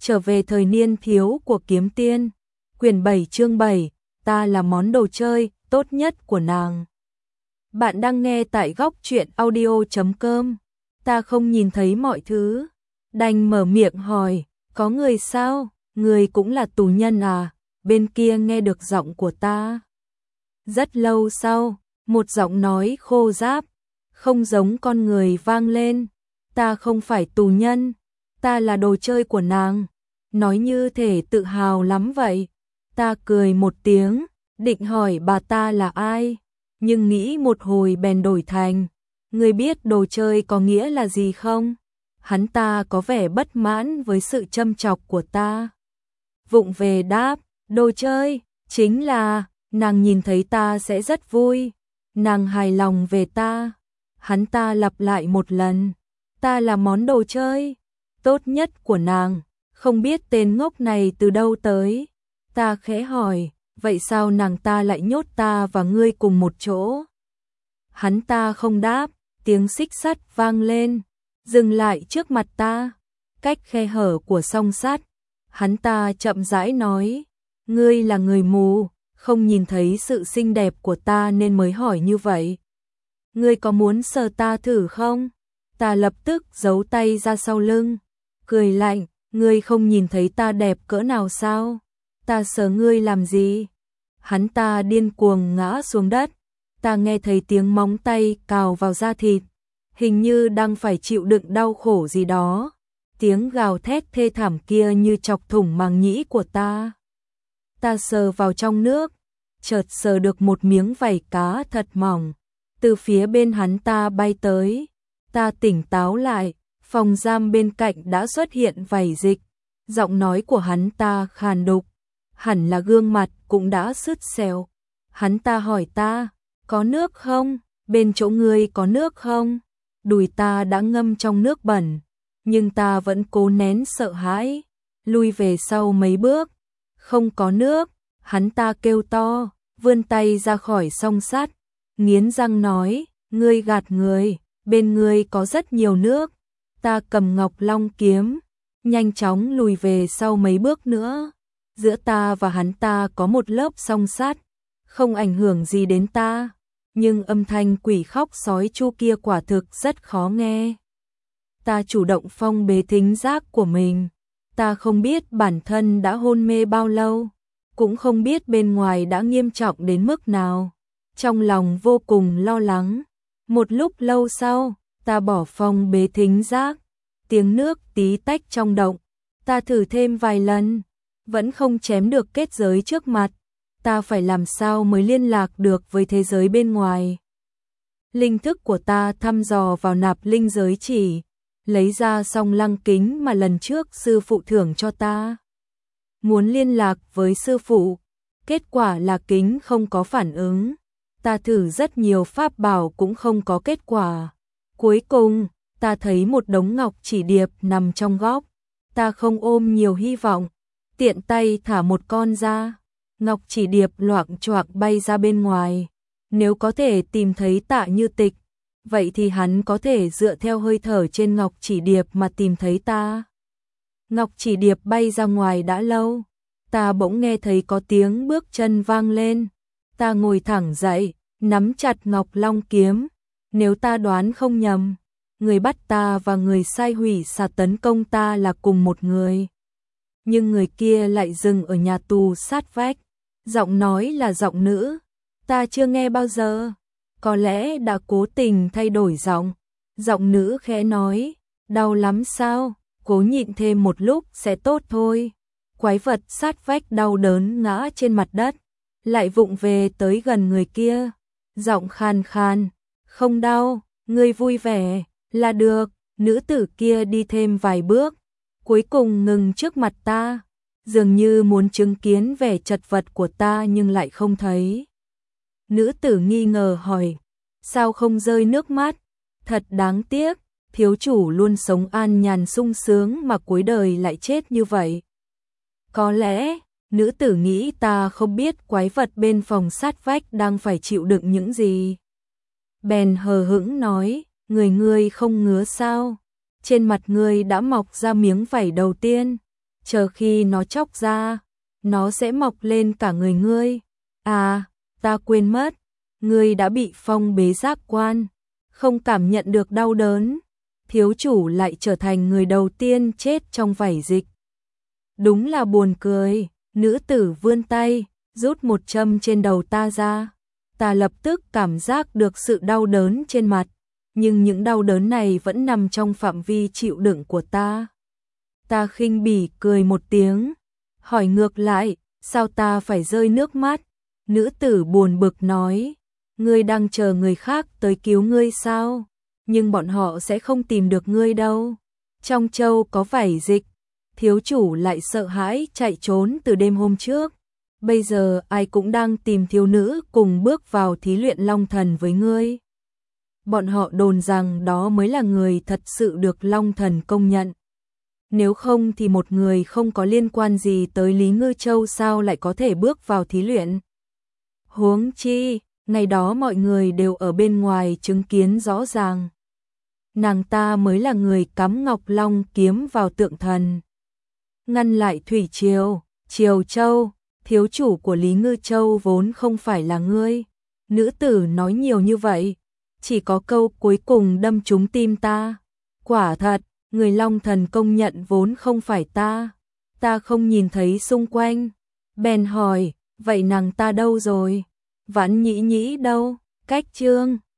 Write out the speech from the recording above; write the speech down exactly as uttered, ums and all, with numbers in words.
Trở về thời niên thiếu của kiếm tiên. Quyển bảy chương bảy, ta là món đồ chơi tốt nhất của nàng. Bạn đang nghe tại góc truyện audio chấm com. Ta không nhìn thấy mọi thứ, đành mở miệng hỏi, có người sao? Người cũng là tù nhân à? Bên kia nghe được giọng của ta. Rất lâu sau, một giọng nói khô ráp, không giống con người vang lên. Ta không phải tù nhân, ta là đồ chơi của nàng. Nói như thể tự hào lắm vậy. Ta cười một tiếng, định hỏi bà ta là ai, nhưng nghĩ một hồi bèn đổi thành, người biết đồ chơi có nghĩa là gì không? Hắn ta có vẻ bất mãn với sự châm chọc của ta. Vụng về đáp, đồ chơi, chính là, nàng nhìn thấy ta sẽ rất vui, nàng hài lòng về ta. Hắn ta lặp lại một lần, ta là món đồ chơi tốt nhất của nàng. Không biết tên ngốc này từ đâu tới. Ta khẽ hỏi, vậy sao nàng ta lại nhốt ta và ngươi cùng một chỗ? Hắn ta không đáp, tiếng xích sắt vang lên, dừng lại trước mặt ta, cách khe hở của song sắt. Hắn ta chậm rãi nói, ngươi là người mù, không nhìn thấy sự xinh đẹp của ta nên mới hỏi như vậy. Ngươi có muốn sờ ta thử không? Ta lập tức giấu tay ra sau lưng, cười lạnh. Ngươi không nhìn thấy ta đẹp cỡ nào sao? Ta sờ ngươi làm gì? Hắn ta điên cuồng ngã xuống đất. Ta nghe thấy tiếng móng tay cào vào da thịt, hình như đang phải chịu đựng đau khổ gì đó. Tiếng gào thét thê thảm kia như chọc thủng màng nhĩ của ta. Ta sờ vào trong nước, chợt sờ được một miếng vảy cá thật mỏng, từ phía bên hắn ta bay tới. Ta tỉnh táo lại. Phòng giam bên cạnh đã xuất hiện vảy dịch, giọng nói của hắn ta khàn đục, hẳn là gương mặt cũng đã sứt xẻo. Hắn ta hỏi ta, có nước không? Bên chỗ ngươi có nước không? Đùi ta đã ngâm trong nước bẩn, nhưng ta vẫn cố nén sợ hãi, lui về sau mấy bước. Không có nước, hắn ta kêu to, vươn tay ra khỏi song sắt, nghiến răng nói, ngươi gạt người, bên ngươi có rất nhiều nước. Ta cầm Ngọc Long kiếm, nhanh chóng lùi về sau mấy bước nữa. Giữa ta và hắn ta có một lớp song sắt, không ảnh hưởng gì đến ta, nhưng âm thanh quỷ khóc sói chu kia quả thực rất khó nghe. Ta chủ động phong bế thính giác của mình. Ta không biết bản thân đã hôn mê bao lâu, cũng không biết bên ngoài đã nghiêm trọng đến mức nào. Trong lòng vô cùng lo lắng. Một lúc lâu sau, ta bỏ phong bế thính giác, tiếng nước tí tách trong động. Ta thử thêm vài lần, vẫn không chém được kết giới trước mặt. Ta phải làm sao mới liên lạc được với thế giới bên ngoài? Linh thức của ta thăm dò vào nạp linh giới chỉ, lấy ra song lăng kính mà lần trước sư phụ thưởng cho ta. Muốn liên lạc với sư phụ, kết quả là kính không có phản ứng. Ta thử rất nhiều pháp bảo cũng không có kết quả. Cuối cùng, ta thấy một đống ngọc chỉ điệp nằm trong góc. Ta không ôm nhiều hy vọng, tiện tay thả một con ra. Ngọc chỉ điệp loạng choạng bay ra bên ngoài. Nếu có thể tìm thấy Tạ Như Tịch, vậy thì hắn có thể dựa theo hơi thở trên ngọc chỉ điệp mà tìm thấy ta. Ngọc chỉ điệp bay ra ngoài đã lâu, ta bỗng nghe thấy có tiếng bước chân vang lên. Ta ngồi thẳng dậy, nắm chặt Ngọc Long kiếm. Nếu ta đoán không nhầm, người bắt ta và người sai hủy xà tấn công ta là cùng một người. Nhưng người kia lại dừng ở nhà tù sát vách. Giọng nói là giọng nữ, ta chưa nghe bao giờ. Có lẽ đã cố tình thay đổi giọng. Giọng nữ khẽ nói, đau lắm sao? Cố nhịn thêm một lúc sẽ tốt thôi. Quái vật sát vách đau đớn ngã trên mặt đất, lại vụng về tới gần người kia. Giọng khan khan, không đau, ngươi vui vẻ là được. Nữ tử kia đi thêm vài bước, cuối cùng ngừng trước mặt ta, dường như muốn chứng kiến vẻ chật vật của ta nhưng lại không thấy. Nữ tử nghi ngờ hỏi, sao không rơi nước mắt? Thật đáng tiếc, thiếu chủ luôn sống an nhàn sung sướng mà cuối đời lại chết như vậy. Có lẽ, nữ tử nghĩ ta không biết quái vật bên phòng sát vách đang phải chịu đựng những gì. Bèn hờ hững nói, người ngươi không ngứa sao? Trên mặt ngươi đã mọc ra miếng vảy đầu tiên, chờ khi nó chóc ra, nó sẽ mọc lên cả người ngươi. À, ta quên mất, ngươi đã bị phong bế giác quan, không cảm nhận được đau đớn. Thiếu chủ lại trở thành người đầu tiên chết trong vảy dịch. Đúng là buồn cười, nữ tử vươn tay, rút một châm trên đầu ta ra. Ta lập tức cảm giác được sự đau đớn trên mặt, nhưng những đau đớn này vẫn nằm trong phạm vi chịu đựng của ta. Ta khinh bỉ cười một tiếng, hỏi ngược lại, sao ta phải rơi nước mắt? Nữ tử buồn bực nói, ngươi đang chờ người khác tới cứu ngươi sao? Nhưng bọn họ sẽ không tìm được ngươi đâu. Trong châu có vảy dịch, thiếu chủ lại sợ hãi chạy trốn từ đêm hôm trước. Bây giờ ai cũng đang tìm thiếu nữ cùng bước vào thí luyện Long Thần với ngươi. Bọn họ đồn rằng đó mới là người thật sự được Long Thần công nhận. Nếu không thì một người không có liên quan gì tới Lý Ngư Châu sao lại có thể bước vào thí luyện. Huống chi, ngày đó mọi người đều ở bên ngoài chứng kiến rõ ràng. Nàng ta mới là người cắm Ngọc Long kiếm vào tượng thần. Ngăn lại Thủy Triều, Triều Châu, thiếu chủ của Lý Ngư Châu vốn không phải là ngươi. Nữ tử nói nhiều như vậy, chỉ có câu cuối cùng đâm trúng tim ta. Quả thật, người Long Thần công nhận vốn không phải ta. Ta không nhìn thấy xung quanh. Bèn hỏi, vậy nàng ta đâu rồi? Vãn Nhĩ Nhĩ đâu? Cách chương